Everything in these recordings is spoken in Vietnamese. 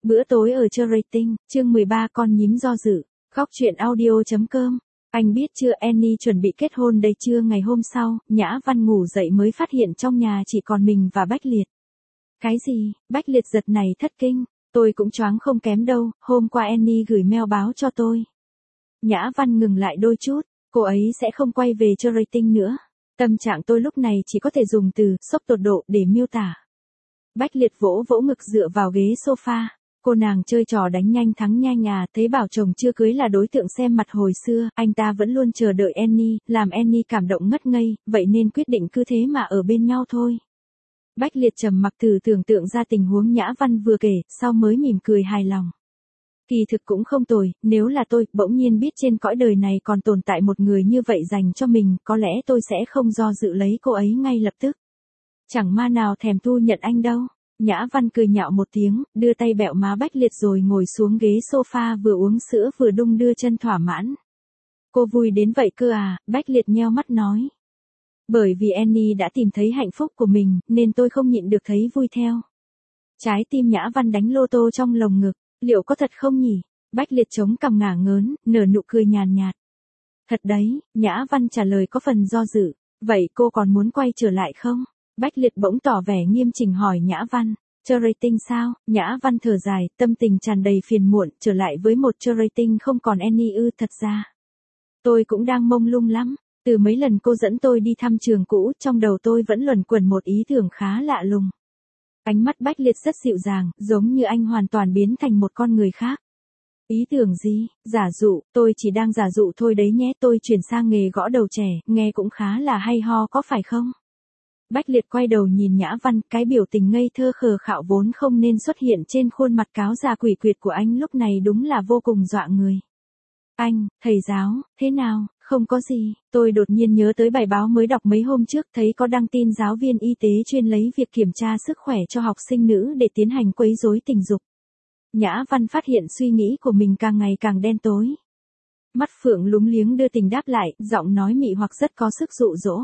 Bữa tối ở Cherating, chương 13 con nhím do dự. Góc truyện audio.com. Anh biết chưa, Annie chuẩn bị kết hôn đây chưa? Ngày hôm sau, Nhã Văn ngủ dậy mới phát hiện trong nhà chỉ còn mình và Bách Liệt. Cái gì? Bách Liệt giật này thất kinh. Tôi cũng choáng không kém đâu, hôm qua Annie gửi mail báo cho tôi. Nhã Văn ngừng lại đôi chút, cô ấy sẽ không quay về Cherating nữa. Tâm trạng tôi lúc này chỉ có thể dùng từ sốc tột độ để miêu tả. Bách Liệt vỗ vỗ ngực dựa vào ghế sofa. Cô nàng chơi trò đánh nhanh thắng nhanh à, thấy bảo chồng chưa cưới là đối tượng xem mặt hồi xưa, anh ta vẫn luôn chờ đợi Annie, làm Annie cảm động ngất ngây, vậy nên quyết định cứ thế mà ở bên nhau thôi. Bách Liệt trầm mặc thử tưởng tượng ra tình huống Nhã Văn vừa kể, sau mới mỉm cười hài lòng. Kỳ thực cũng không tồi, nếu là tôi, bỗng nhiên biết trên cõi đời này còn tồn tại một người như vậy dành cho mình, có lẽ tôi sẽ không do dự lấy cô ấy ngay lập tức. Chẳng ma nào thèm thu nhận anh đâu. Nhã Văn cười nhạo một tiếng, đưa tay bẹo má Bách Liệt rồi ngồi xuống ghế sofa vừa uống sữa vừa đung đưa chân thỏa mãn. Cô vui đến vậy cơ à? Bách Liệt nheo mắt nói. Bởi vì Annie đã tìm thấy hạnh phúc của mình, nên tôi không nhịn được thấy vui theo. Trái tim Nhã Văn đánh lô tô trong lồng ngực, liệu có thật không nhỉ? Bách Liệt chống cằm ngả ngớn, nở nụ cười nhàn nhạt. Thật đấy, Nhã Văn trả lời có phần do dự. Vậy cô còn muốn quay trở lại không? Bách Liệt bỗng tỏ vẻ nghiêm chỉnh hỏi Nhã Văn. Cherating sao? Nhã Văn thở dài, tâm tình tràn đầy phiền muộn, trở lại với một Cherating không còn Annie ư? Thật ra tôi cũng đang mông lung lắm. Từ mấy lần cô dẫn tôi đi thăm trường cũ, trong đầu tôi vẫn luẩn quẩn một ý tưởng khá lạ lùng. Ánh mắt Bách Liệt rất dịu dàng, giống như anh hoàn toàn biến thành một con người khác. Ý tưởng gì? Giả dụ, tôi chỉ đang giả dụ thôi đấy nhé, tôi chuyển sang nghề gõ đầu trẻ, nghe cũng khá là hay ho có phải không? Bách Liệt quay đầu nhìn Nhã Văn, cái biểu tình ngây thơ khờ khạo vốn không nên xuất hiện trên khuôn mặt cáo già quỷ quyệt của anh lúc này đúng là vô cùng dọa người. Anh, thầy giáo, thế nào? Không có gì, tôi đột nhiên nhớ tới bài báo mới đọc mấy hôm trước, thấy có đăng tin giáo viên y tế chuyên lấy việc kiểm tra sức khỏe cho học sinh nữ để tiến hành quấy rối tình dục. Nhã Văn phát hiện suy nghĩ của mình càng ngày càng đen tối. Mắt phượng lúng liếng đưa tình đáp lại, giọng nói mị hoặc rất có sức dụ dỗ.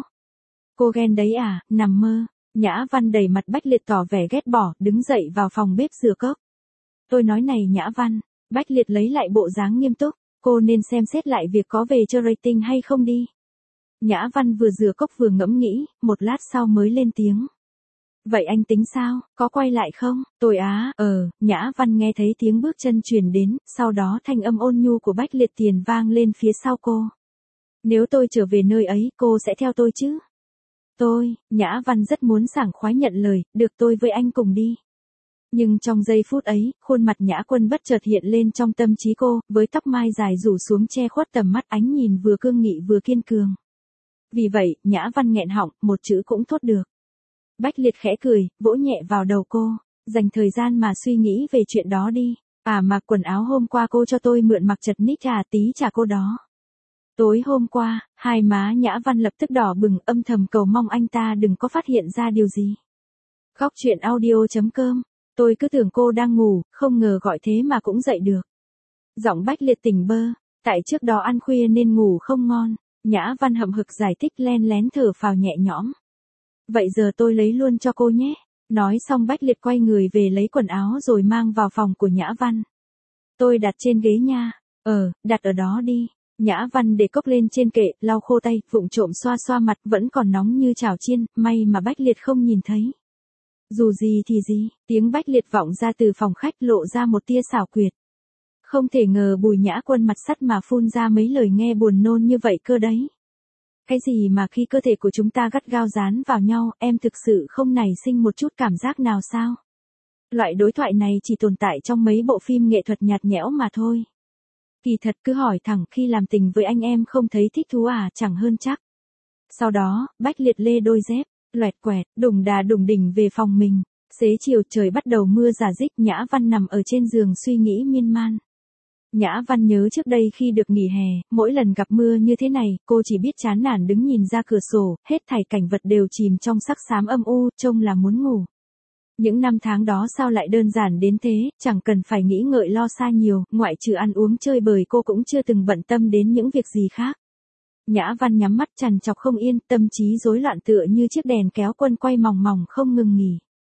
Cô ghen đấy à, nằm mơ. Nhã Văn đẩy mặt Bách Liệt tỏ vẻ ghét bỏ, đứng dậy vào phòng bếp rửa cốc. Tôi nói này Nhã Văn. Bách Liệt lấy lại bộ dáng nghiêm túc. Cô nên xem xét lại việc có về Cherating hay không đi. Nhã Văn vừa rửa cốc vừa ngẫm nghĩ, một lát sau mới lên tiếng. Vậy anh tính sao, có quay lại không? Tôi Nhã Văn nghe thấy tiếng bước chân truyền đến, sau đó thanh âm ôn nhu của Bách Liệt tiền vang lên phía sau cô. Nếu tôi trở về nơi ấy, cô sẽ theo tôi chứ? Nhã Văn rất muốn sảng khoái nhận lời, được tôi với anh cùng đi. Nhưng trong giây phút ấy, khuôn mặt Nhã Quân bất chợt hiện lên trong tâm trí cô, với tóc mai dài rủ xuống che khuất tầm mắt, ánh nhìn vừa cương nghị vừa kiên cường. Vì vậy, Nhã Văn nghẹn họng, một chữ cũng thốt được. Bách Liệt khẽ cười, vỗ nhẹ vào đầu cô, dành thời gian mà suy nghĩ về chuyện đó đi. À mà quần áo hôm qua cô cho tôi mượn mặc chật ních à, tí trả cô đó. Tối hôm qua, hai má Nhã Văn lập tức đỏ bừng, âm thầm cầu mong anh ta đừng có phát hiện ra điều gì. Góc truyện audio.com. Tôi cứ tưởng cô đang ngủ, không ngờ gọi thế mà cũng dậy được. Giọng Bách Liệt tỉnh bơ, tại trước đó ăn khuya nên ngủ không ngon. Nhã Văn hậm hực giải thích, len lén thở phào nhẹ nhõm. Vậy giờ tôi lấy luôn cho cô nhé. Nói xong Bách Liệt quay người về lấy quần áo rồi mang vào phòng của Nhã Văn. Tôi đặt trên ghế nha. Đặt ở đó đi. Nhã Văn để cốc lên trên kệ, lau khô tay, vụng trộm xoa xoa mặt, vẫn còn nóng như chảo chiên, may mà Bách Liệt không nhìn thấy. Dù gì thì gì, tiếng Bách Liệt vọng ra từ phòng khách lộ ra một tia xảo quyệt. Không thể ngờ Bùi Nhã Quân mặt sắt mà phun ra mấy lời nghe buồn nôn như vậy cơ đấy. Cái gì mà khi cơ thể của chúng ta gắt gao dán vào nhau, em thực sự không nảy sinh một chút cảm giác nào sao? Loại đối thoại này chỉ tồn tại trong mấy bộ phim nghệ thuật nhạt nhẽo mà thôi. Kỳ thật cứ hỏi thẳng, khi làm tình với anh em không thấy thích thú à, chẳng hơn chắc. Sau đó, Bách Liệt lê đôi dép, loẹt quẹt, đùng đà đùng đỉnh về phòng mình. Xế chiều trời bắt đầu mưa rả rích, Nhã Văn nằm ở trên giường suy nghĩ miên man. Nhã Văn nhớ trước đây khi được nghỉ hè, mỗi lần gặp mưa như thế này, cô chỉ biết chán nản đứng nhìn ra cửa sổ, hết thảy cảnh vật đều chìm trong sắc xám âm u, trông là muốn ngủ. Những năm tháng đó sao lại đơn giản đến thế, chẳng cần phải nghĩ ngợi lo xa nhiều, ngoại trừ ăn uống chơi bời cô cũng chưa từng bận tâm đến những việc gì khác. Nhã Văn nhắm mắt trằn trọc không yên, tâm trí rối loạn tựa như chiếc đèn kéo quân quay mòng mòng không ngừng nghỉ.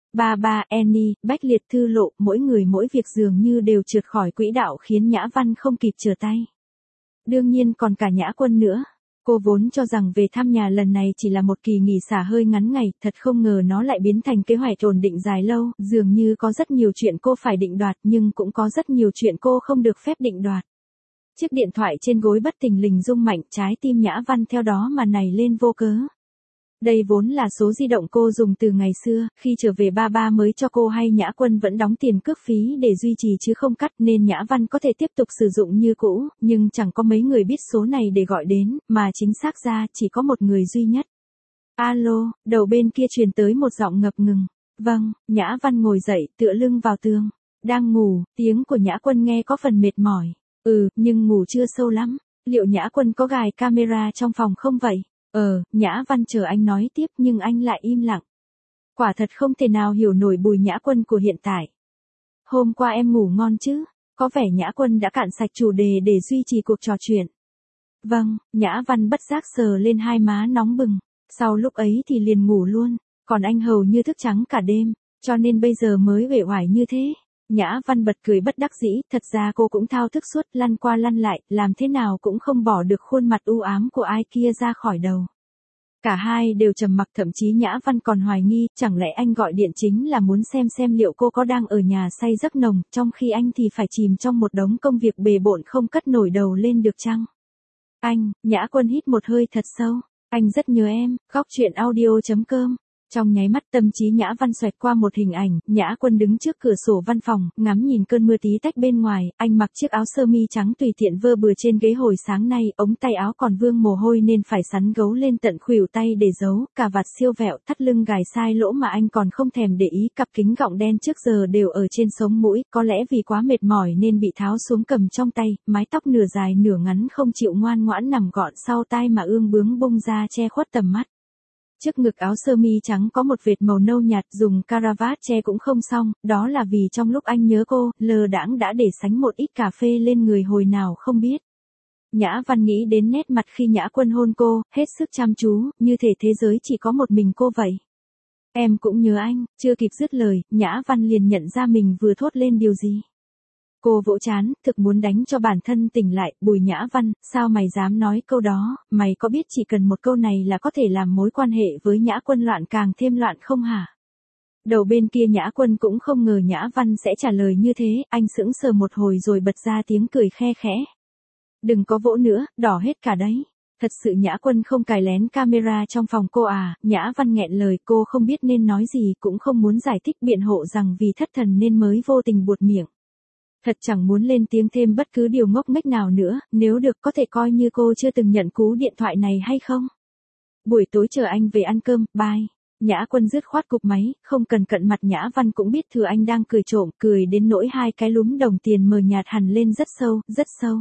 Ba ba Annie, Bách Liệt Thư lộ, mỗi người mỗi việc dường như đều trượt khỏi quỹ đạo khiến Nhã Văn không kịp trở tay. Đương nhiên còn cả Nhã Quân nữa. Cô vốn cho rằng về thăm nhà lần này chỉ là một kỳ nghỉ xả hơi ngắn ngày, thật không ngờ nó lại biến thành kế hoạch ổn định dài lâu, dường như có rất nhiều chuyện cô phải định đoạt nhưng cũng có rất nhiều chuyện cô không được phép định đoạt. Chiếc điện thoại trên gối bất thình lình rung mạnh, trái tim Nhã Văn theo đó mà nảy lên vô cớ. Đây vốn là số di động cô dùng từ ngày xưa, khi trở về ba ba mới cho cô hay Nhã Quân vẫn đóng tiền cước phí để duy trì chứ không cắt nên Nhã Văn có thể tiếp tục sử dụng như cũ, nhưng chẳng có mấy người biết số này để gọi đến, mà chính xác ra chỉ có một người duy nhất. Alo, đầu bên kia truyền tới một giọng ngập ngừng. Vâng, Nhã Văn ngồi dậy, tựa lưng vào tường. Đang ngủ, tiếng của Nhã Quân nghe có phần mệt mỏi. Nhưng ngủ chưa sâu lắm. Liệu Nhã Quân có gài camera trong phòng không vậy? Nhã Văn chờ anh nói tiếp nhưng anh lại im lặng. Quả thật không thể nào hiểu nổi Bùi Nhã Quân của hiện tại. Hôm qua em ngủ ngon chứ? Có vẻ Nhã Quân đã cạn sạch chủ đề để duy trì cuộc trò chuyện. Vâng, Nhã Văn bất giác sờ lên hai má nóng bừng. Sau lúc ấy thì liền ngủ luôn. Còn anh hầu như thức trắng cả đêm, cho nên bây giờ mới uể oải như thế. Nhã Văn bật cười bất đắc dĩ, thật ra cô cũng thao thức suốt, lăn qua lăn lại, làm thế nào cũng không bỏ được khuôn mặt u ám của ai kia ra khỏi đầu. Cả hai đều trầm mặc, thậm chí Nhã Văn còn hoài nghi, chẳng lẽ anh gọi điện chính là muốn xem liệu cô có đang ở nhà say giấc nồng, trong khi anh thì phải chìm trong một đống công việc bề bộn không cất nổi đầu lên được chăng? Nhã Quân hít một hơi thật sâu. Anh rất nhớ em, góc chuyện audio.com. Trong nháy mắt tâm trí Nhã Văn xoẹt qua một hình ảnh, Nhã Quân đứng trước cửa sổ văn phòng, ngắm nhìn cơn mưa tí tách bên ngoài, anh mặc chiếc áo sơ mi trắng tùy tiện vơ bừa trên ghế hồi sáng nay, ống tay áo còn vương mồ hôi nên phải sắn gấu lên tận khuỷu tay để giấu, cà vạt siêu vẹo, thắt lưng gài sai lỗ mà anh còn không thèm để ý, cặp kính gọng đen trước giờ đều ở trên sống mũi, có lẽ vì quá mệt mỏi nên bị tháo xuống cầm trong tay, mái tóc nửa dài nửa ngắn không chịu ngoan ngoãn nằm gọn sau tai mà ương bướng bung ra che khuất tầm mắt. Trước ngực áo sơ mi trắng có một vệt màu nâu nhạt, dùng caravat che cũng không xong, đó là vì trong lúc anh nhớ cô, lơ đãng đã để sánh một ít cà phê lên người hồi nào không biết. Nhã Văn nghĩ đến nét mặt khi Nhã Quân hôn cô, hết sức chăm chú, như thể thế giới chỉ có một mình cô vậy. Em cũng nhớ anh, chưa kịp dứt lời, Nhã Văn liền nhận ra mình vừa thốt lên điều gì. Cô vỗ trán, thực muốn đánh cho bản thân tỉnh lại, Bùi Nhã Văn, sao mày dám nói câu đó, mày có biết chỉ cần một câu này là có thể làm mối quan hệ với Nhã Quân loạn càng thêm loạn không hả? Đầu bên kia Nhã Quân cũng không ngờ Nhã Văn sẽ trả lời như thế, anh sững sờ một hồi rồi bật ra tiếng cười khe khẽ. Đừng có vỗ nữa, đỏ hết cả đấy. Thật sự Nhã Quân không cài lén camera trong phòng cô à? Nhã Văn nghẹn lời, cô không biết nên nói gì, cũng không muốn giải thích biện hộ rằng vì thất thần nên mới vô tình buột miệng. Thật chẳng muốn lên tiếng thêm bất cứ điều ngốc nghếch nào nữa, nếu được có thể coi như cô chưa từng nhận cú điện thoại này hay không? Buổi tối chờ anh về ăn cơm, bye. Nhã Quân dứt khoát cụp máy, không cần cận mặt Nhã Văn cũng biết thừa anh đang cười trộm, cười đến nỗi hai cái lúm đồng tiền mờ nhạt hẳn lên rất sâu, rất sâu.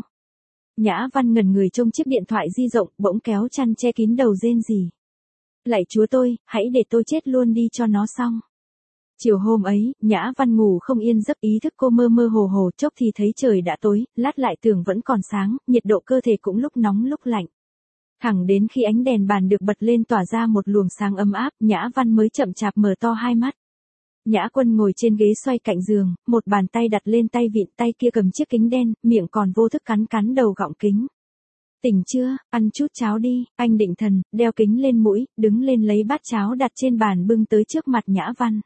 Nhã Văn ngẩn người trông chiếc điện thoại di động, bỗng kéo chăn che kín đầu rên rỉ. Lạy Chúa tôi, hãy để tôi chết luôn đi cho nó xong. Chiều hôm ấy, Nhã Văn ngủ không yên giấc, ý thức cô mơ mơ hồ hồ, chốc thì thấy trời đã tối, lát lại tưởng vẫn còn sáng, nhiệt độ cơ thể cũng lúc nóng lúc lạnh. Thẳng đến khi ánh đèn bàn được bật lên tỏa ra một luồng sáng ấm áp, Nhã Văn mới chậm chạp mở to hai mắt. Nhã Quân ngồi trên ghế xoay cạnh giường, một bàn tay đặt lên tay vịn, tay kia cầm chiếc kính đen, miệng còn vô thức cắn cắn đầu gọng kính. Tỉnh chưa, ăn chút cháo đi, anh định thần, đeo kính lên mũi, đứng lên lấy bát cháo đặt trên bàn bưng tới trước mặt Nhã Văn.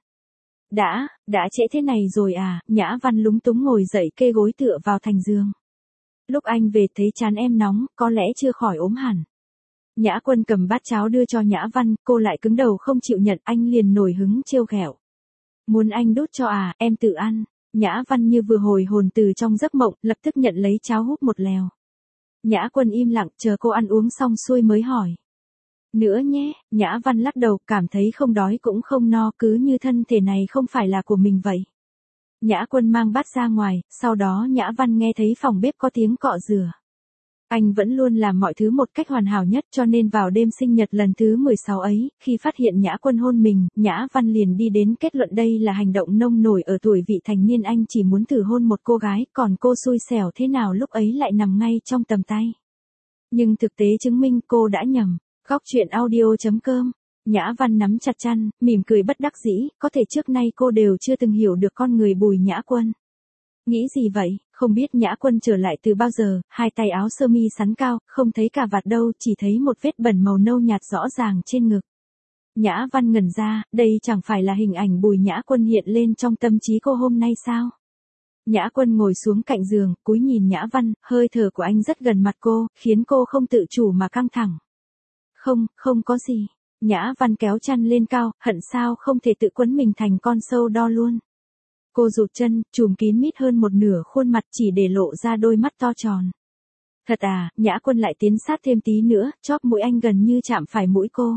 Đã trễ thế này rồi à? Nhã Văn lúng túng ngồi dậy kê gối tựa vào thành giường. Lúc anh về thấy trán em nóng, có lẽ chưa khỏi ốm hẳn. Nhã Quân cầm bát cháo đưa cho Nhã Văn, cô lại cứng đầu không chịu nhận, anh liền nổi hứng trêu ghẹo. Muốn anh đút cho à, em tự ăn. Nhã Văn như vừa hồi hồn từ trong giấc mộng, lập tức nhận lấy cháo húp một lèo. Nhã Quân im lặng chờ cô ăn uống xong xuôi mới hỏi. Nữa nhé, Nhã Văn lắc đầu, cảm thấy không đói cũng không no, cứ như thân thể này không phải là của mình vậy. Nhã Quân mang bát ra ngoài, sau đó Nhã Văn nghe thấy phòng bếp có tiếng cọ rửa. Anh vẫn luôn làm mọi thứ một cách hoàn hảo nhất, cho nên vào đêm sinh nhật lần thứ 16 ấy, khi phát hiện Nhã Quân hôn mình, Nhã Văn liền đi đến kết luận đây là hành động nông nổi ở tuổi vị thành niên, anh chỉ muốn thử hôn một cô gái, còn cô xui xẻo thế nào lúc ấy lại nằm ngay trong tầm tay. Nhưng thực tế chứng minh cô đã nhầm. Góc chuyện audio.com Nhã Văn nắm chặt chăn, mỉm cười bất đắc dĩ, có thể trước nay cô đều chưa từng hiểu được con người Bùi Nhã Quân. Nghĩ gì vậy, không biết Nhã Quân trở lại từ bao giờ, hai tay áo sơ mi sắn cao, không thấy cà vạt đâu, chỉ thấy một vết bẩn màu nâu nhạt rõ ràng trên ngực. Nhã Văn ngẩn ra, đây chẳng phải là hình ảnh Bùi Nhã Quân hiện lên trong tâm trí cô hôm nay sao? Nhã Quân ngồi xuống cạnh giường, cúi nhìn Nhã Văn, hơi thở của anh rất gần mặt cô, khiến cô không tự chủ mà căng thẳng. Không có gì. Nhã Văn kéo chăn lên cao, hận sao không thể tự quấn mình thành con sâu đo luôn. Cô rụt chân, trùm kín mít hơn một nửa khuôn mặt chỉ để lộ ra đôi mắt to tròn. Thật à, Nhã Quân lại tiến sát thêm tí nữa, chóp mũi anh gần như chạm phải mũi cô.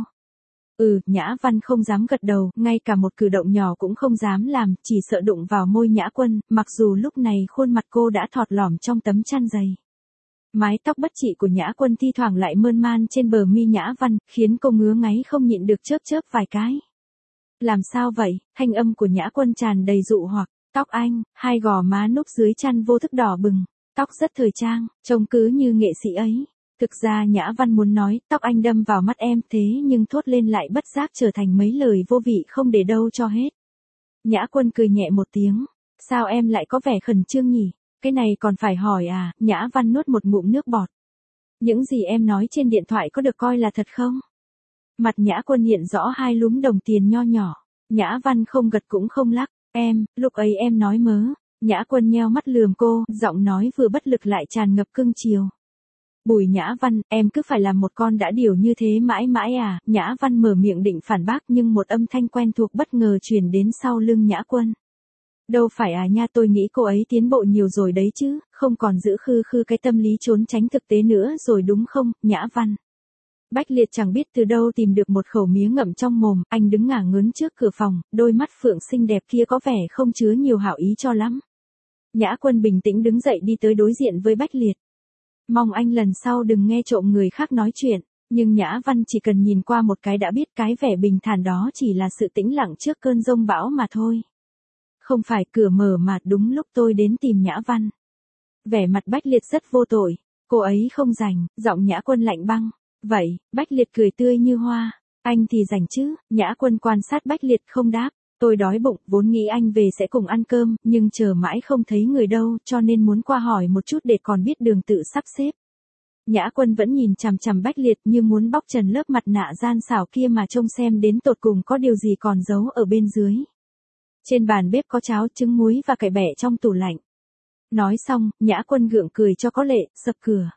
Nhã Văn không dám gật đầu, ngay cả một cử động nhỏ cũng không dám làm, chỉ sợ đụng vào môi Nhã Quân, mặc dù lúc này khuôn mặt cô đã thọt lỏm trong tấm chăn dày. Mái tóc bất trị của Nhã Quân thi thoảng lại mơn man trên bờ mi Nhã Văn, khiến cô ngứa ngáy không nhịn được chớp vài cái. Làm sao vậy? Thanh âm của Nhã Quân tràn đầy dụ hoặc, tóc anh, hai gò má núp dưới chăn vô thức đỏ bừng, tóc rất thời trang, trông cứ như nghệ sĩ ấy. Thực ra Nhã Văn muốn nói, tóc anh đâm vào mắt em, thế nhưng thốt lên lại bất giác trở thành mấy lời vô vị không để đâu cho hết. Nhã Quân cười nhẹ một tiếng, sao em lại có vẻ khẩn trương nhỉ? Cái này còn phải hỏi à? Nhã Văn nuốt một ngụm nước bọt. Những gì em nói trên điện thoại có được coi là thật không? Mặt Nhã Quân hiện rõ hai lúm đồng tiền nho nhỏ. Nhã Văn không gật cũng không lắc. Lúc ấy em nói mớ. Nhã Quân nheo mắt lườm cô, giọng nói vừa bất lực lại tràn ngập cưng chiều. Bùi Nhã Văn, em cứ phải làm một con đã điều như thế mãi mãi à? Nhã Văn mở miệng định phản bác nhưng một âm thanh quen thuộc bất ngờ truyền đến sau lưng Nhã Quân. Đâu phải à nha, tôi nghĩ cô ấy tiến bộ nhiều rồi đấy chứ, không còn giữ khư cái tâm lý trốn tránh thực tế nữa rồi đúng không, Nhã Văn. Bách Liệt chẳng biết từ đâu tìm được một khẩu mía ngậm trong mồm, anh đứng ngả ngớn trước cửa phòng, đôi mắt phượng xinh đẹp kia có vẻ không chứa nhiều hảo ý cho lắm. Nhã Quân bình tĩnh đứng dậy đi tới đối diện với Bách Liệt. Mong anh lần sau đừng nghe trộm người khác nói chuyện, nhưng Nhã Văn chỉ cần nhìn qua một cái đã biết cái vẻ bình thản đó chỉ là sự tĩnh lặng trước cơn giông bão mà thôi. Không phải, cửa mở mà đúng lúc tôi đến tìm Nhã Văn. Vẻ mặt Bách Liệt rất vô tội, cô ấy không rảnh, giọng Nhã Quân lạnh băng. Vậy, Bách Liệt cười tươi như hoa, anh thì rảnh chứ? Nhã Quân quan sát Bách Liệt không đáp. Tôi đói bụng, vốn nghĩ anh về sẽ cùng ăn cơm, nhưng chờ mãi không thấy người đâu, cho nên muốn qua hỏi một chút để còn biết đường tự sắp xếp. Nhã Quân vẫn nhìn chằm chằm Bách Liệt như muốn bóc trần lớp mặt nạ gian xảo kia mà trông xem đến tột cùng có điều gì còn giấu ở bên dưới. Trên bàn bếp có cháo, trứng muối và cải bẹ trong tủ lạnh. Nói xong, Nhã Quân gượng cười cho có lệ, sập cửa.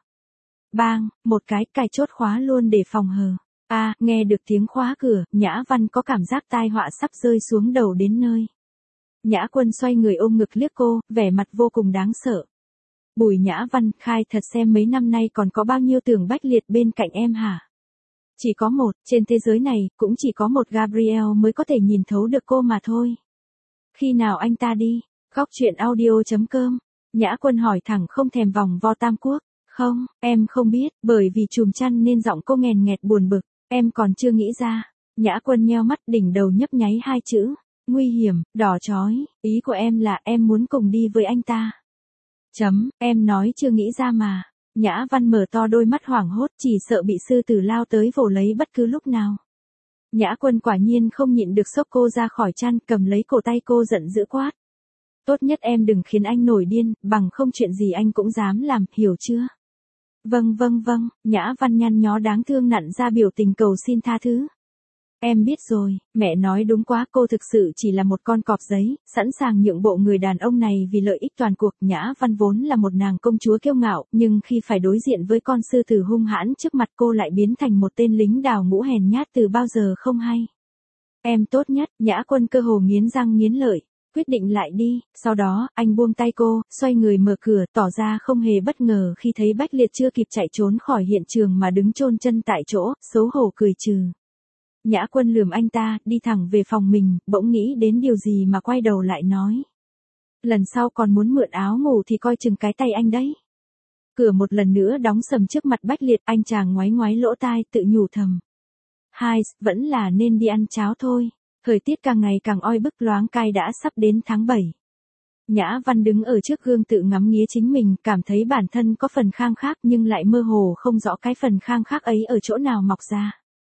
Bang, một cái, cài chốt khóa luôn để phòng hờ. Nghe được tiếng khóa cửa, Nhã Văn có cảm giác tai họa sắp rơi xuống đầu đến nơi. Nhã Quân xoay người ôm ngực liếc cô, vẻ mặt vô cùng đáng sợ. Bùi Nhã Văn, khai thật xem mấy năm nay còn có bao nhiêu tưởng Bách Liệt bên cạnh em hả? Chỉ có một, trên thế giới này, cũng chỉ có một Gabriel mới có thể nhìn thấu được cô mà thôi. Khi nào anh ta đi? Góc truyện audio.com. Nhã Quân hỏi thẳng không thèm vòng vo tam quốc. Không, em không biết, bởi vì chùm chăn nên giọng cô nghèn nghẹt buồn bực, em còn chưa nghĩ ra. Nhã Quân nheo mắt, đỉnh đầu nhấp nháy hai chữ, nguy hiểm, đỏ chói, ý của em là em muốn cùng đi với anh ta. Em nói chưa nghĩ ra mà. Nhã Văn mở to đôi mắt hoảng hốt, chỉ sợ bị sư tử lao tới vồ lấy bất cứ lúc nào. Nhã Quân quả nhiên không nhịn được xốc cô ra khỏi chăn, cầm lấy cổ tay cô giận dữ quát. Tốt nhất em đừng khiến anh nổi điên, bằng không chuyện gì anh cũng dám làm, hiểu chưa? Vâng, Nhã Văn nhăn nhó đáng thương nặn ra biểu tình cầu xin tha thứ. Em biết rồi, mẹ nói đúng quá, cô thực sự chỉ là một con cọp giấy, sẵn sàng nhượng bộ người đàn ông này vì lợi ích toàn cuộc. Nhã Văn vốn là một nàng công chúa kiêu ngạo, nhưng khi phải đối diện với con sư tử hung hãn trước mặt cô lại biến thành một tên lính đào ngũ hèn nhát từ bao giờ không hay. Em tốt nhất, Nhã Quân cơ hồ nghiến răng nghiến lợi. Quyết định lại đi, sau đó, anh buông tay cô, xoay người mở cửa, tỏ ra không hề bất ngờ khi thấy Bách Liệt chưa kịp chạy trốn khỏi hiện trường mà đứng chôn chân tại chỗ, xấu hổ cười trừ. Nhã Quân lườm anh ta, đi thẳng về phòng mình, bỗng nghĩ đến điều gì mà quay đầu lại nói. Lần sau còn muốn mượn áo ngủ thì coi chừng cái tay anh đấy. Cửa một lần nữa đóng sầm trước mặt Bách Liệt, anh chàng ngoáy ngoáy lỗ tai, tự nhủ thầm. Vẫn là nên đi ăn cháo thôi. Thời tiết càng ngày càng oi bức, loáng cai đã sắp đến tháng 7. Nhã Văn đứng ở trước gương tự ngắm nghía chính mình, cảm thấy bản thân có phần khang khác nhưng lại mơ hồ không rõ cái phần khang khác ấy ở chỗ nào mọc ra.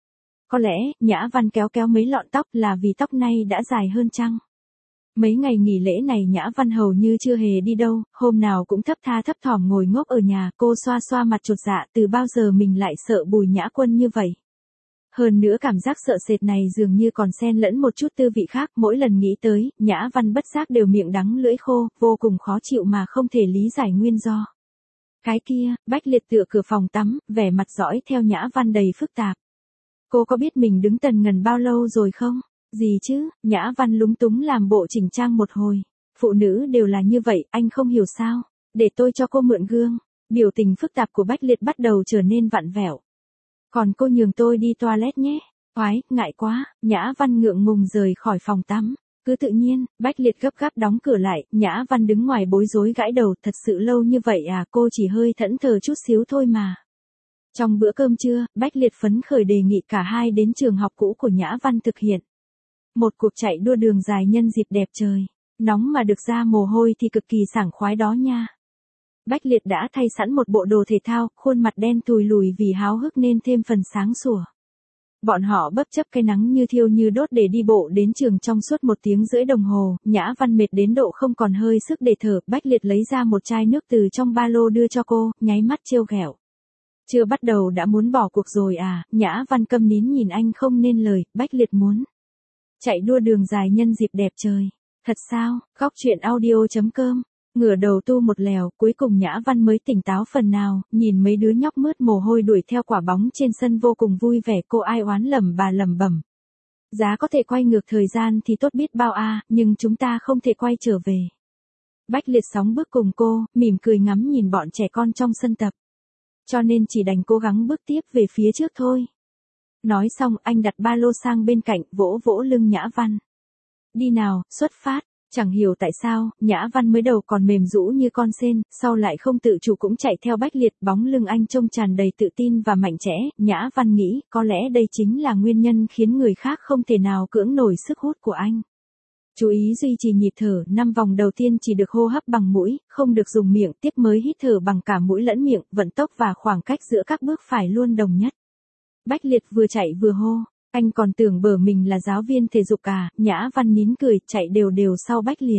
Có lẽ, Nhã Văn kéo kéo mấy lọn tóc là vì tóc nay đã dài hơn chăng? Mấy ngày nghỉ lễ này Nhã Văn hầu như chưa hề đi đâu, hôm nào cũng thấp tha thấp thỏm ngồi ngốc ở nhà, cô xoa xoa mặt chột dạ, từ bao giờ mình lại sợ Bùi Nhã Quân như vậy. Hơn nữa cảm giác sợ sệt này dường như còn xen lẫn một chút tư vị khác, mỗi lần nghĩ tới, Nhã Văn bất giác đều miệng đắng lưỡi khô, vô cùng khó chịu mà không thể lý giải nguyên do. Cái kia, Bách Liệt tựa cửa phòng tắm, vẻ mặt dõi theo Nhã Văn đầy phức tạp. Cô có biết mình đứng tần ngần bao lâu rồi không? Gì chứ, Nhã Văn lúng túng làm bộ chỉnh trang một hồi. Phụ nữ đều là như vậy, anh không hiểu sao. Để tôi cho cô mượn gương. Biểu tình phức tạp của Bách Liệt bắt đầu trở nên vặn vẹo. Còn cô nhường tôi đi toilet nhé. Oái, ngại quá, Nhã Văn ngượng ngùng rời khỏi phòng tắm. Cứ tự nhiên, Bách Liệt gấp gáp đóng cửa lại, Nhã Văn đứng ngoài bối rối gãi đầu, thật sự lâu như vậy à, cô chỉ hơi thẫn thờ chút xíu thôi mà. Trong bữa cơm trưa, Bách Liệt phấn khởi đề nghị cả hai đến trường học cũ của Nhã Văn thực hiện một cuộc chạy đua đường dài nhân dịp đẹp trời. Nóng mà được ra mồ hôi thì cực kỳ sảng khoái đó nha. Bách Liệt đã thay sẵn một bộ đồ thể thao, khuôn mặt đen tùi lùi vì háo hức nên thêm phần sáng sủa. Bọn họ bất chấp cái nắng như thiêu như đốt để đi bộ đến trường trong suốt 1 tiếng rưỡi đồng hồ, Nhã Văn mệt đến độ không còn hơi sức để thở, Bách Liệt lấy ra một chai nước từ trong ba lô đưa cho cô, nháy mắt trêu ghẹo. Chưa bắt đầu đã muốn bỏ cuộc rồi à, Nhã Văn câm nín nhìn anh không nên lời, Bách Liệt muốn chạy đua đường dài nhân dịp đẹp trời. Thật sao, góc chuyện audio.com, ngửa đầu tu một lèo, cuối cùng Nhã Văn mới tỉnh táo phần nào, nhìn mấy đứa nhóc mướt mồ hôi đuổi theo quả bóng trên sân vô cùng vui vẻ, cô ai oán lẩm bẩm. Giá có thể quay ngược thời gian thì tốt biết bao a, nhưng chúng ta không thể quay trở về. Bách Liệt sóng bước cùng cô, mỉm cười ngắm nhìn bọn trẻ con trong sân tập. Cho nên chỉ đành cố gắng bước tiếp về phía trước thôi. Nói xong anh đặt ba lô sang bên cạnh, vỗ vỗ lưng Nhã Văn. Đi nào, xuất phát. Chẳng hiểu tại sao, Nhã Văn mới đầu còn mềm rũ như con sên, sau lại không tự chủ cũng chạy theo Bách Liệt, bóng lưng anh trông tràn đầy tự tin và mạnh mẽ. Nhã Văn nghĩ, có lẽ đây chính là nguyên nhân khiến người khác không thể nào cưỡng nổi sức hút của anh. Chú ý duy trì nhịp thở, 5 vòng đầu tiên chỉ được hô hấp bằng mũi, không được dùng miệng, tiếp mới hít thở bằng cả mũi lẫn miệng, vận tốc và khoảng cách giữa các bước phải luôn đồng nhất. Bách Liệt vừa chạy vừa hô, anh còn tưởng bở mình là giáo viên thể dục à, Nhã Văn nín cười, chạy đều đều sau Bách Liệt.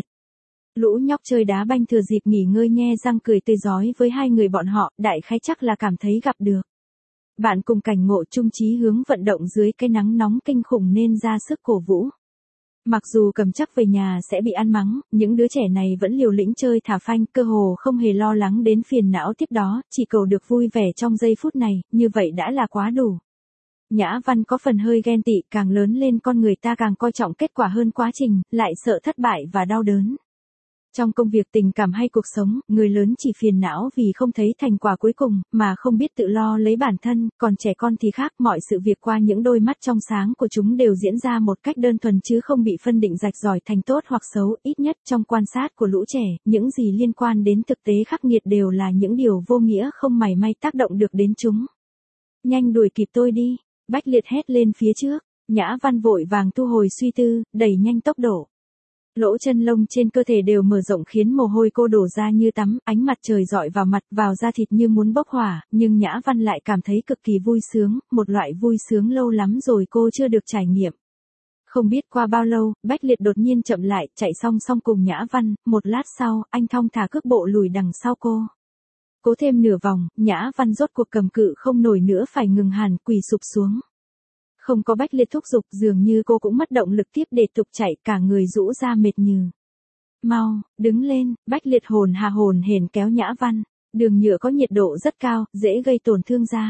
Lũ nhóc chơi đá banh thừa dịp nghỉ ngơi nhe răng cười tươi rói với hai người bọn họ, đại khái chắc là cảm thấy gặp được bạn cùng cảnh ngộ, chung chí hướng vận động dưới cái nắng nóng kinh khủng nên ra sức cổ vũ. Mặc dù cầm chắc về nhà sẽ bị ăn mắng, những đứa trẻ này vẫn liều lĩnh chơi thả phanh, cơ hồ không hề lo lắng đến phiền não tiếp đó, chỉ cầu được vui vẻ trong giây phút này, như vậy đã là quá đủ. Nhã Văn có phần hơi ghen tị, càng lớn lên con người ta càng coi trọng kết quả hơn quá trình, lại sợ thất bại và đau đớn. Trong công việc tình cảm hay cuộc sống, người lớn chỉ phiền não vì không thấy thành quả cuối cùng, mà không biết tự lo lấy bản thân, còn trẻ con thì khác, mọi sự việc qua những đôi mắt trong sáng của chúng đều diễn ra một cách đơn thuần chứ không bị phân định rạch ròi thành tốt hoặc xấu, ít nhất trong quan sát của lũ trẻ, những gì liên quan đến thực tế khắc nghiệt đều là những điều vô nghĩa không mảy may tác động được đến chúng. Nhanh đuổi kịp tôi đi, Bách Liệt hét lên phía trước, Nhã Văn vội vàng thu hồi suy tư, đẩy nhanh tốc độ. Lỗ chân lông trên cơ thể đều mở rộng khiến mồ hôi cô đổ ra như tắm, ánh mặt trời rọi vào mặt, vào da thịt như muốn bốc hỏa, nhưng Nhã Văn lại cảm thấy cực kỳ vui sướng, một loại vui sướng lâu lắm rồi cô chưa được trải nghiệm. Không biết qua bao lâu, Bách Liệt đột nhiên chậm lại, chạy song song cùng Nhã Văn, một lát sau, anh thong thả cước bộ lùi đằng sau cô. Cố thêm nửa vòng, Nhã Văn rốt cuộc cầm cự không nổi nữa phải ngừng hẳn, quỳ sụp xuống. Không có Bách Liệt thúc giục, dường như cô cũng mất động lực tiếp để tục chạy, cả người rũ ra mệt nhừ. Mau, đứng lên, Bách Liệt hồn hển kéo Nhã Văn, đường nhựa có nhiệt độ rất cao, dễ gây tổn thương da.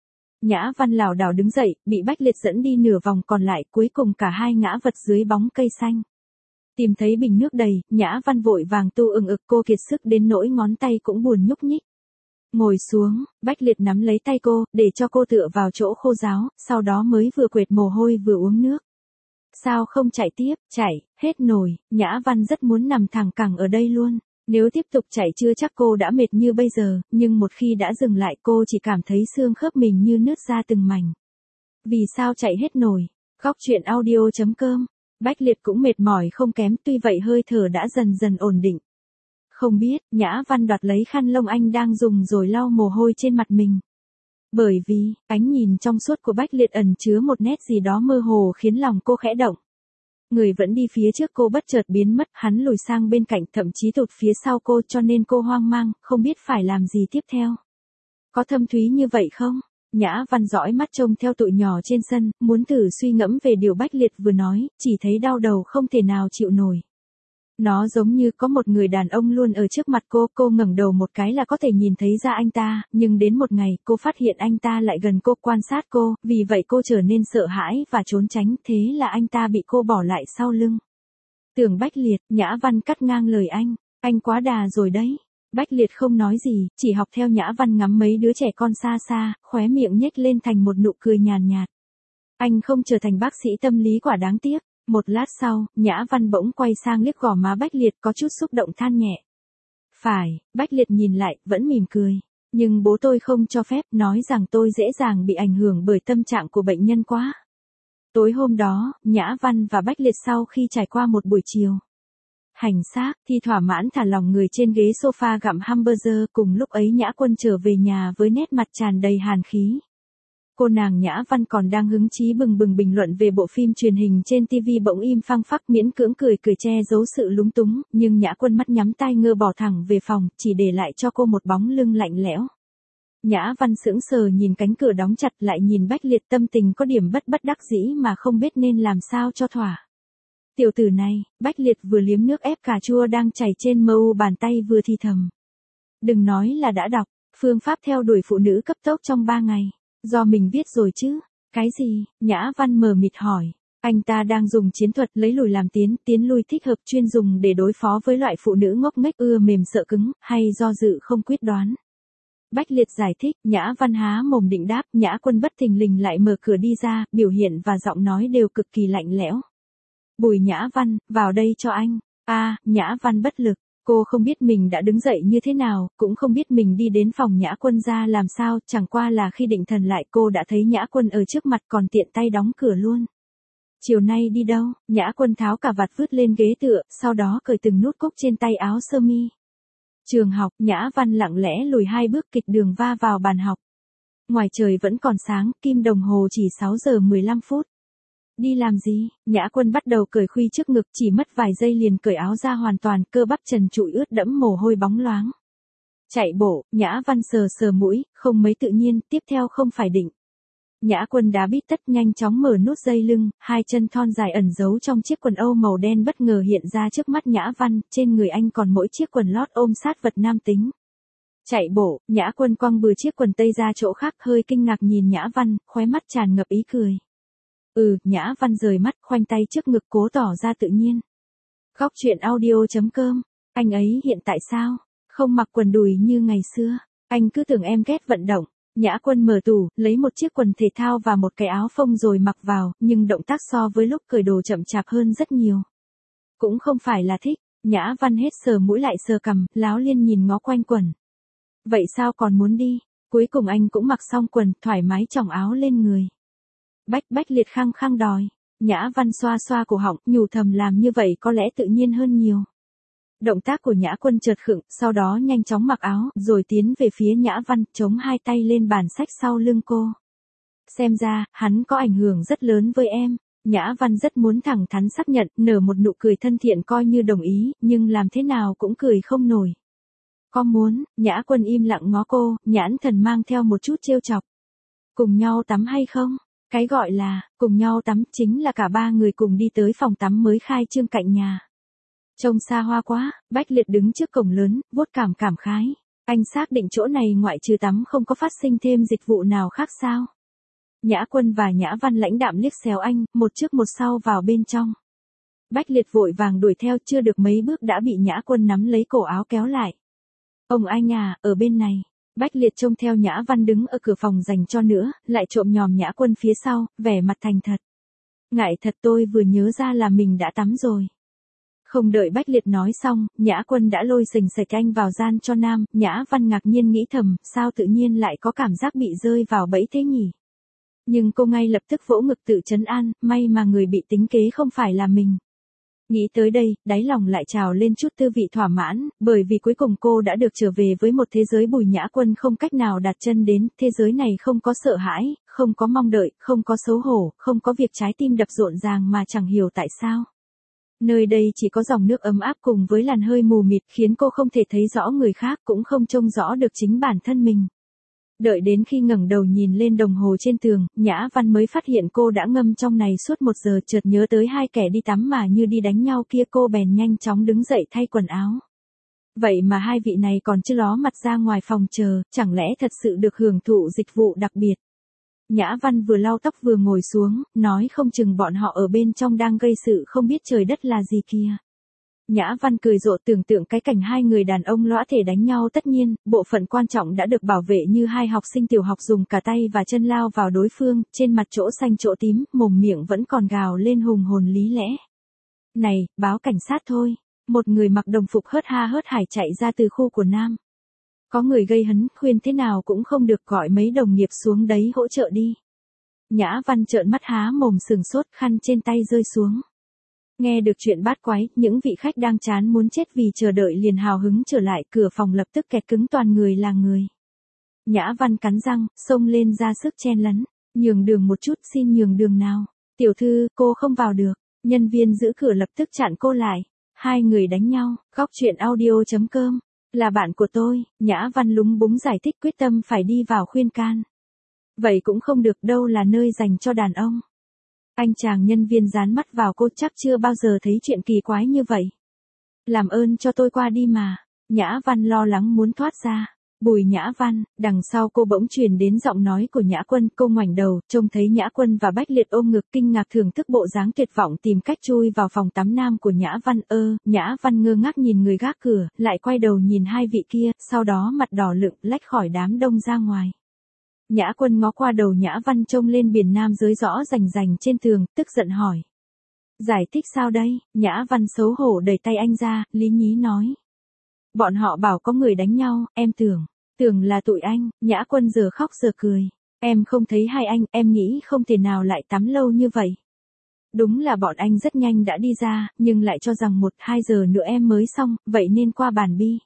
Nhã Văn lảo đảo đứng dậy, bị Bách Liệt dẫn đi nửa vòng còn lại, cuối cùng cả hai ngã vật dưới bóng cây xanh. Tìm thấy bình nước đầy, Nhã Văn vội vàng tu ực, cô kiệt sức đến nỗi ngón tay cũng buồn nhúc nhích. Ngồi xuống, Bách Liệt nắm lấy tay cô, để cho cô tựa vào chỗ khô ráo, sau đó mới vừa quệt mồ hôi vừa uống nước. Sao không chạy tiếp, chạy, hết nổi, Nhã Văn rất muốn nằm thẳng cẳng ở đây luôn. Nếu tiếp tục chạy chưa chắc cô đã mệt như bây giờ, nhưng một khi đã dừng lại cô chỉ cảm thấy xương khớp mình như nứt ra từng mảnh. Vì sao chạy hết nổi? Góc chuyện audio.com, Bách Liệt cũng mệt mỏi không kém, tuy vậy hơi thở đã dần dần ổn định. Không biết, Nhã Văn đoạt lấy khăn lông anh đang dùng rồi lau mồ hôi trên mặt mình. Bởi vì, ánh nhìn trong suốt của Bách Liệt ẩn chứa một nét gì đó mơ hồ khiến lòng cô khẽ động. Người vẫn đi phía trước cô bất chợt biến mất, hắn lùi sang bên cạnh thậm chí tụt phía sau cô cho nên cô hoang mang, không biết phải làm gì tiếp theo. Có thâm thúy như vậy không? Nhã Văn dõi mắt trông theo tụi nhỏ trên sân, muốn thử suy ngẫm về điều Bách Liệt vừa nói, chỉ thấy đau đầu không thể nào chịu nổi. Nó giống như có một người đàn ông luôn ở trước mặt cô ngẩng đầu một cái là có thể nhìn thấy ra anh ta, nhưng đến một ngày cô phát hiện anh ta lại gần cô quan sát cô, vì vậy cô trở nên sợ hãi và trốn tránh, thế là anh ta bị cô bỏ lại sau lưng. Tưởng Bách Liệt, Nhã Văn cắt ngang lời anh quá đà rồi đấy. Bách Liệt không nói gì, chỉ học theo Nhã Văn ngắm mấy đứa trẻ con xa xa, khóe miệng nhếch lên thành một nụ cười nhàn nhạt. Anh không trở thành bác sĩ tâm lý quả đáng tiếc. Một lát sau, Nhã Văn bỗng quay sang liếc gò má Bách Liệt có chút xúc động than nhẹ. Phải, Bách Liệt nhìn lại, vẫn mỉm cười. Nhưng bố tôi không cho phép, nói rằng tôi dễ dàng bị ảnh hưởng bởi tâm trạng của bệnh nhân quá. Tối hôm đó, Nhã Văn và Bách Liệt sau khi trải qua một buổi chiều hành xác, thì thỏa mãn thả lỏng người trên ghế sofa gặm hamburger, cùng lúc ấy Nhã Quân trở về nhà với nét mặt tràn đầy hàn khí. Cô nàng Nhã Văn còn đang hứng chí bừng bừng bình luận về bộ phim truyền hình trên TV bỗng im phăng phắc miễn cưỡng cười che giấu sự lúng túng, nhưng Nhã Quân mắt nhắm tai ngơ bỏ thẳng về phòng, chỉ để lại cho cô một bóng lưng lạnh lẽo. Nhã Văn sững sờ nhìn cánh cửa đóng chặt lại nhìn Bách Liệt, tâm tình có điểm bất đắc dĩ mà không biết nên làm sao cho thỏa. Tiểu tử này, Bách Liệt vừa liếm nước ép cà chua đang chảy trên mu bàn tay vừa thì thầm. Đừng nói là đã đọc, phương pháp theo đuổi phụ nữ cấp tốc trong 3 ngày. Do mình viết rồi chứ. Cái gì? Nhã Văn mờ mịt hỏi. Anh ta đang dùng chiến thuật lấy lùi làm tiến lui thích hợp chuyên dùng để đối phó với loại phụ nữ ngốc nghếch ưa mềm sợ cứng, hay do dự không quyết đoán. Bách Liệt giải thích, Nhã Văn há mồm định đáp, Nhã Quân bất thình lình lại mở cửa đi ra, biểu hiện và giọng nói đều cực kỳ lạnh lẽo. Bùi Nhã Văn, vào đây cho anh. Nhã Văn bất lực. Cô không biết mình đã đứng dậy như thế nào, cũng không biết mình đi đến phòng Nhã Quân ra làm sao, chẳng qua là khi định thần lại cô đã thấy Nhã Quân ở trước mặt còn tiện tay đóng cửa luôn. Chiều nay đi đâu? Nhã Quân tháo cà vạt vứt lên ghế tựa, sau đó cởi từng nút cúc trên tay áo sơ mi. Trường học, Nhã Văn lặng lẽ lùi 2 bước kịch đường va vào bàn học. Ngoài trời vẫn còn sáng, kim đồng hồ chỉ 6 giờ 15 phút. Đi làm gì? Nhã Quân bắt đầu cởi khuy trước ngực, chỉ mất vài giây liền cởi áo ra hoàn toàn, cơ bắp trần trụi ướt đẫm mồ hôi bóng loáng. Chạy bộ, Nhã Văn sờ mũi, không mấy tự nhiên, tiếp theo không phải định. Nhã Quân đá bít tất nhanh chóng mở nút dây lưng, 2 chân thon dài ẩn giấu trong chiếc quần âu màu đen bất ngờ hiện ra trước mắt Nhã Văn, trên người anh còn mỗi chiếc quần lót ôm sát vật nam tính. Chạy bộ, Nhã Quân quăng bừa chiếc quần tây ra chỗ khác, hơi kinh ngạc nhìn Nhã Văn, khóe mắt tràn ngập ý cười. Nhã Văn rời mắt, khoanh tay trước ngực cố tỏ ra tự nhiên. Góc truyện audio.com, anh ấy hiện tại sao? Không mặc quần đùi như ngày xưa, anh cứ tưởng em ghét vận động. Nhã Quân mở tủ, lấy một chiếc quần thể thao và một cái áo phông rồi mặc vào, nhưng động tác so với lúc cởi đồ chậm chạp hơn rất nhiều. Cũng không phải là thích, Nhã Văn hết sờ mũi lại sờ cằm, láo liên nhìn ngó quanh quần. Vậy sao còn muốn đi? Cuối cùng anh cũng mặc xong quần, thoải mái chòng áo lên người. Bách Liệt khăng đòi. Nhã Văn xoa xoa cổ họng, nhủ thầm làm như vậy có lẽ tự nhiên hơn nhiều. Động tác của Nhã Quân chợt khựng, sau đó nhanh chóng mặc áo, rồi tiến về phía Nhã Văn, chống 2 tay lên bàn sách sau lưng cô. Xem ra, hắn có ảnh hưởng rất lớn với em. Nhã Văn rất muốn thẳng thắn xác nhận, nở một nụ cười thân thiện coi như đồng ý, nhưng làm thế nào cũng cười không nổi. Có muốn? Nhã Quân im lặng ngó cô, nhãn thần mang theo một chút trêu chọc. Cùng nhau tắm hay không? Cái gọi là, cùng nhau tắm, chính là cả 3 người cùng đi tới phòng tắm mới khai trương cạnh nhà. Trông xa hoa quá, Bách Liệt đứng trước cổng lớn, vuốt cảm khái. Anh xác định chỗ này ngoại trừ tắm không có phát sinh thêm dịch vụ nào khác sao? Nhã Quân và Nhã Văn lãnh đạm liếc xéo anh, một trước một sau vào bên trong. Bách Liệt vội vàng đuổi theo, chưa được mấy bước đã bị Nhã Quân nắm lấy cổ áo kéo lại. Ông anh à, ở bên này. Bách Liệt trông theo Nhã Văn đứng ở cửa phòng dành cho nữa, lại trộm nhòm Nhã Quân phía sau, vẻ mặt thành thật. Ngại thật, tôi vừa nhớ ra là mình đã tắm rồi. Không đợi Bách Liệt nói xong, Nhã Quân đã lôi sành sạch anh vào gian cho nam. Nhã Văn ngạc nhiên nghĩ thầm, sao tự nhiên lại có cảm giác bị rơi vào bẫy thế nhỉ? Nhưng cô ngay lập tức vỗ ngực tự trấn an, may mà người bị tính kế không phải là mình. Nghĩ tới đây, đáy lòng lại trào lên chút tư vị thỏa mãn, bởi vì cuối cùng cô đã được trở về với một thế giới Bùi Nhã Quân không cách nào đặt chân đến, thế giới này không có sợ hãi, không có mong đợi, không có xấu hổ, không có việc trái tim đập rộn ràng mà chẳng hiểu tại sao. Nơi đây chỉ có dòng nước ấm áp cùng với làn hơi mù mịt khiến cô không thể thấy rõ người khác cũng không trông rõ được chính bản thân mình. Đợi đến khi ngẩng đầu nhìn lên đồng hồ trên tường, Nhã Văn mới phát hiện cô đã ngâm trong này suốt 1 giờ, chợt nhớ tới hai kẻ đi tắm mà như đi đánh nhau kia, cô bèn nhanh chóng đứng dậy thay quần áo. Vậy mà hai vị này còn chưa ló mặt ra ngoài phòng chờ, chẳng lẽ thật sự được hưởng thụ dịch vụ đặc biệt. Nhã Văn vừa lau tóc vừa ngồi xuống, nói không chừng bọn họ ở bên trong đang gây sự không biết trời đất là gì kia. Nhã Văn cười rộ tưởng tượng cái cảnh hai người đàn ông lõa thể đánh nhau, tất nhiên, bộ phận quan trọng đã được bảo vệ như hai học sinh tiểu học dùng cả tay và chân lao vào đối phương, trên mặt chỗ xanh chỗ tím, mồm miệng vẫn còn gào lên hùng hồn lý lẽ. Này, báo cảnh sát thôi. Một người mặc đồng phục hớt ha hớt hải chạy ra từ khu của Nam. Có người gây hấn, khuyên thế nào cũng không được, gọi mấy đồng nghiệp xuống đấy hỗ trợ đi. Nhã Văn trợn mắt há mồm sừng sốt, khăn trên tay rơi xuống. Nghe được chuyện bát quái, những vị khách đang chán muốn chết vì chờ đợi liền hào hứng trở lại, cửa phòng lập tức kẹt cứng, toàn người là người. Nhã Văn cắn răng, xông lên ra sức chen lấn. Nhường đường một chút, xin nhường đường nào. Tiểu thư, cô không vào được. Nhân viên giữ cửa lập tức chặn cô lại. Hai người đánh nhau, Góc Chuyện Audio.com. Là bạn của tôi, Nhã Văn lúng búng giải thích, quyết tâm phải đi vào khuyên can. Vậy cũng không được, đâu là nơi dành cho đàn ông. Anh chàng nhân viên dán mắt vào cô, chắc chưa bao giờ thấy chuyện kỳ quái như vậy. Làm ơn cho tôi qua đi mà. Nhã Văn lo lắng muốn thoát ra. Bùi Nhã Văn, đằng sau cô bỗng truyền đến giọng nói của Nhã Quân, cô ngoảnh đầu, trông thấy Nhã Quân và Bách Liệt ôm ngực kinh ngạc thưởng thức bộ dáng tuyệt vọng tìm cách chui vào phòng tắm nam của Nhã Văn. Nhã Văn ngơ ngác nhìn người gác cửa, lại quay đầu nhìn hai vị kia, sau đó mặt đỏ lựng lách khỏi đám đông ra ngoài. Nhã Quân ngó qua đầu Nhã Văn trông lên biển nam giới rõ rành rành trên tường, tức giận hỏi. Giải thích sao đây? Nhã Văn xấu hổ đẩy tay anh ra, lý nhí nói. Bọn họ bảo có người đánh nhau, em tưởng là tụi anh. Nhã Quân giờ khóc giờ cười. Em không thấy hai anh, em nghĩ không thể nào lại tắm lâu như vậy. Đúng là bọn anh rất nhanh đã đi ra, nhưng lại cho rằng 1-2 giờ nữa em mới xong, vậy nên qua bàn bi.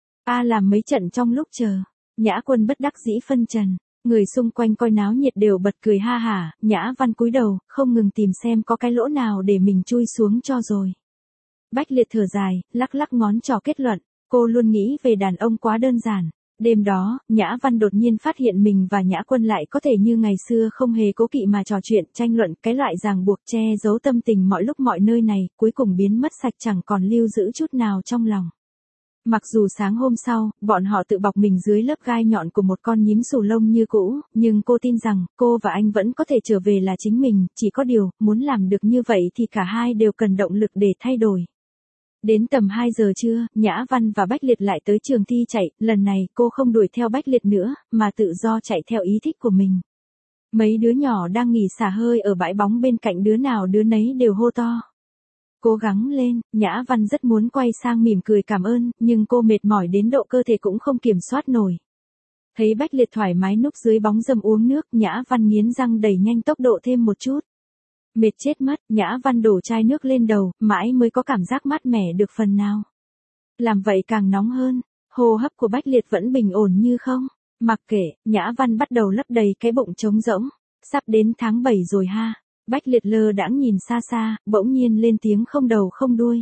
Làm mấy trận trong lúc chờ. Nhã Quân bất đắc dĩ phân trần. Người xung quanh coi náo nhiệt đều bật cười ha hả. Nhã Văn cúi đầu, không ngừng tìm xem có cái lỗ nào để mình chui xuống cho rồi. Bách Liệt thở dài, lắc lắc ngón trỏ kết luận. Cô luôn nghĩ về đàn ông quá đơn giản. Đêm đó, Nhã Văn đột nhiên phát hiện mình và Nhã Quân lại có thể như ngày xưa không hề cố kỵ mà trò chuyện, tranh luận, cái loại ràng buộc che giấu tâm tình mọi lúc mọi nơi này, cuối cùng biến mất sạch, chẳng còn lưu giữ chút nào trong lòng. Mặc dù sáng hôm sau, bọn họ tự bọc mình dưới lớp gai nhọn của một con nhím xù lông như cũ, nhưng cô tin rằng, cô và anh vẫn có thể trở về là chính mình, chỉ có điều, muốn làm được như vậy thì cả hai đều cần động lực để thay đổi. Đến tầm 2 giờ trưa, Nhã Văn và Bách Liệt lại tới trường thi chạy, lần này cô không đuổi theo Bách Liệt nữa, mà tự do chạy theo ý thích của mình. Mấy đứa nhỏ đang nghỉ xả hơi ở bãi bóng bên cạnh, đứa nào đứa nấy đều hô to. Cố gắng lên, Nhã Văn rất muốn quay sang mỉm cười cảm ơn, nhưng cô mệt mỏi đến độ cơ thể cũng không kiểm soát nổi. Thấy Bách Liệt thoải mái núp dưới bóng râm uống nước, Nhã Văn nghiến răng đẩy nhanh tốc độ thêm một chút. Mệt chết mất, Nhã Văn đổ chai nước lên đầu, mãi mới có cảm giác mát mẻ được phần nào. Làm vậy càng nóng hơn, hô hấp của Bách Liệt vẫn bình ổn như không. Mặc kệ, Nhã Văn bắt đầu lấp đầy cái bụng trống rỗng. Sắp đến tháng 7 rồi ha. Bách Liệt lơ đãng nhìn xa xa, bỗng nhiên lên tiếng không đầu không đuôi.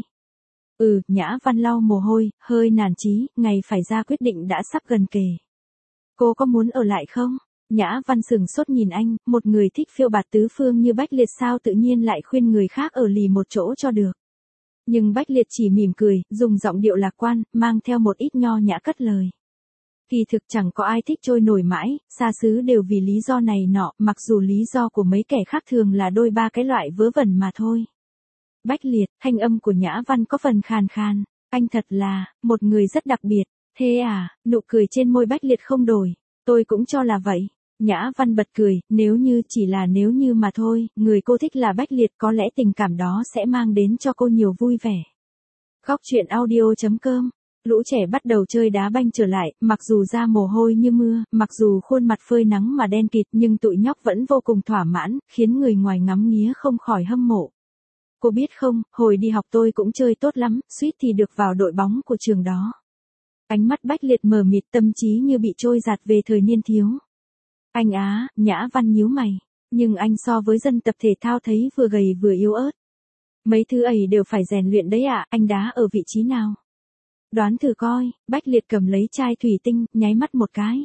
Nhã Văn lau mồ hôi, hơi nản chí, ngày phải ra quyết định đã sắp gần kề. Cô có muốn ở lại không? Nhã Văn sừng sốt nhìn anh, một người thích phiêu bạt tứ phương như Bách Liệt sao tự nhiên lại khuyên người khác ở lì một chỗ cho được. Nhưng Bách Liệt chỉ mỉm cười, dùng giọng điệu lạc quan, mang theo một ít nho nhã cất lời. Kỳ thực chẳng có ai thích trôi nổi mãi, xa xứ đều vì lý do này nọ, mặc dù lý do của mấy kẻ khác thường là đôi ba cái loại vớ vẩn mà thôi. Bách Liệt, thanh âm của Nhã Văn có phần khàn khàn, anh thật là, một người rất đặc biệt. Thế à, nụ cười trên môi Bách Liệt không đổi, tôi cũng cho là vậy. Nhã Văn bật cười, nếu như chỉ là nếu như mà thôi, người cô thích là Bách Liệt, có lẽ tình cảm đó sẽ mang đến cho cô nhiều vui vẻ. Góc Chuyện Audio.com. Lũ trẻ bắt đầu chơi đá banh trở lại, mặc dù ra mồ hôi như mưa, mặc dù khuôn mặt phơi nắng mà đen kịt, nhưng tụi nhóc vẫn vô cùng thỏa mãn, khiến người ngoài ngắm nghía không khỏi hâm mộ. Cô biết không, hồi đi học tôi cũng chơi tốt lắm, suýt thì được vào đội bóng của trường đó. Ánh mắt Bách Liệt mờ mịt, tâm trí như bị trôi giạt về thời niên thiếu. Anh á, Nhã Văn nhíu mày. Nhưng anh so với dân tập thể thao thấy vừa gầy vừa yếu ớt. Mấy thứ ấy đều phải rèn luyện đấy ạ, anh đá ở vị trí nào? Đoán thử coi, Bách Liệt cầm lấy chai thủy tinh, nháy mắt một cái.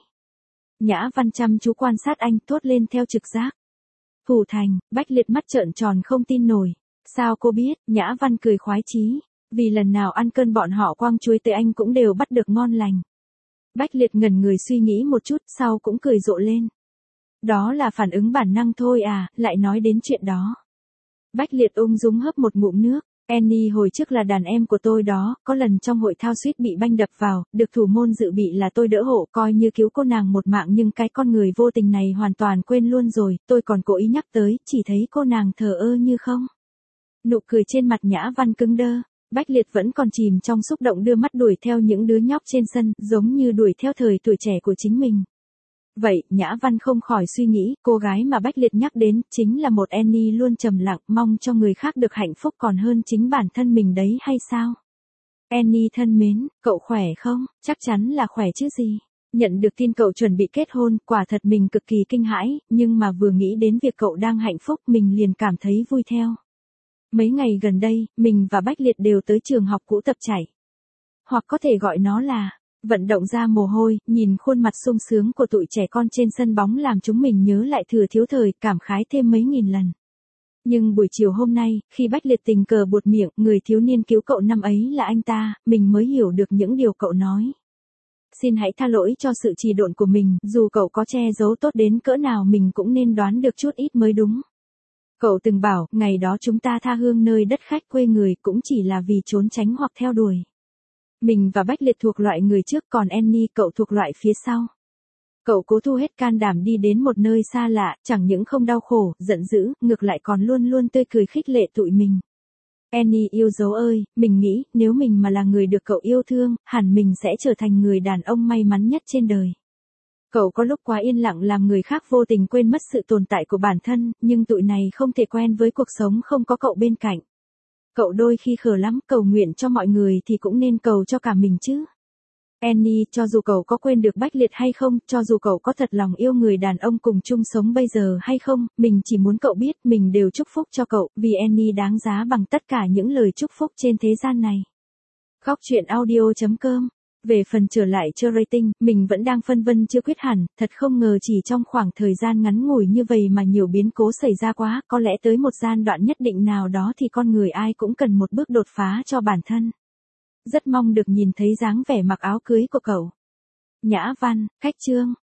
Nhã Văn chăm chú quan sát anh, thốt lên theo trực giác. Thủ thành, Bách Liệt mắt trợn tròn không tin nổi. Sao cô biết? Nhã Văn cười khoái chí. Vì lần nào ăn cơm bọn họ quăng chuối tới anh cũng đều bắt được ngon lành. Bách Liệt ngẩn người suy nghĩ một chút, sau cũng cười rộ lên. Đó là phản ứng bản năng thôi à, lại nói đến chuyện đó. Bách Liệt ung dung hớp một ngụm nước. Annie hồi trước là đàn em của tôi đó, có lần trong hội thao suýt bị banh đập vào, được thủ môn dự bị là tôi đỡ hộ, coi như cứu cô nàng một mạng, nhưng cái con người vô tình này hoàn toàn quên luôn rồi, tôi còn cố ý nhắc tới, chỉ thấy cô nàng thờ ơ như không. Nụ cười trên mặt Nhã Văn cứng đơ. Bách Liệt vẫn còn chìm trong xúc động, đưa mắt đuổi theo những đứa nhóc trên sân, giống như đuổi theo thời tuổi trẻ của chính mình. Vậy, Nhã Văn không khỏi suy nghĩ, cô gái mà Bách Liệt nhắc đến, chính là một Annie luôn trầm lặng, mong cho người khác được hạnh phúc còn hơn chính bản thân mình đấy hay sao? Annie thân mến, cậu khỏe không? Chắc chắn là khỏe chứ gì. Nhận được tin cậu chuẩn bị kết hôn, quả thật mình cực kỳ kinh hãi, nhưng mà vừa nghĩ đến việc cậu đang hạnh phúc, mình liền cảm thấy vui theo. Mấy ngày gần đây, mình và Bách Liệt đều tới trường học cũ tập chạy. Hoặc có thể gọi nó là vận động ra mồ hôi, nhìn khuôn mặt sung sướng của tụi trẻ con trên sân bóng làm chúng mình nhớ lại thừa thiếu thời, cảm khái thêm mấy nghìn lần. Nhưng buổi chiều hôm nay, khi Bách Liệt tình cờ buột miệng, người thiếu niên cứu cậu năm ấy là anh ta, mình mới hiểu được những điều cậu nói. Xin hãy tha lỗi cho sự trì độn của mình, dù cậu có che giấu tốt đến cỡ nào mình cũng nên đoán được chút ít mới đúng. Cậu từng bảo, ngày đó chúng ta tha hương nơi đất khách quê người cũng chỉ là vì trốn tránh hoặc theo đuổi. Mình và Bách Liệt thuộc loại người trước, còn Annie cậu thuộc loại phía sau. Cậu cố thu hết can đảm đi đến một nơi xa lạ, chẳng những không đau khổ, giận dữ, ngược lại còn luôn luôn tươi cười khích lệ tụi mình. Annie yêu dấu ơi, mình nghĩ, nếu mình mà là người được cậu yêu thương, hẳn mình sẽ trở thành người đàn ông may mắn nhất trên đời. Cậu có lúc quá yên lặng làm người khác vô tình quên mất sự tồn tại của bản thân, nhưng tụi này không thể quen với cuộc sống không có cậu bên cạnh. Cậu đôi khi khờ lắm, cầu nguyện cho mọi người thì cũng nên cầu cho cả mình chứ. Annie, cho dù cậu có quên được Bách Liệt hay không, cho dù cậu có thật lòng yêu người đàn ông cùng chung sống bây giờ hay không, mình chỉ muốn cậu biết mình đều chúc phúc cho cậu, vì Annie đáng giá bằng tất cả những lời chúc phúc trên thế gian này. Góc truyện audio.com. Về phần trở lại cho rating, mình vẫn đang phân vân chưa quyết hẳn, thật không ngờ chỉ trong khoảng thời gian ngắn ngủi như vậy mà nhiều biến cố xảy ra quá, có lẽ tới một giai đoạn nhất định nào đó thì con người ai cũng cần một bước đột phá cho bản thân. Rất mong được nhìn thấy dáng vẻ mặc áo cưới của cậu. Nhã Văn, Khách Chương.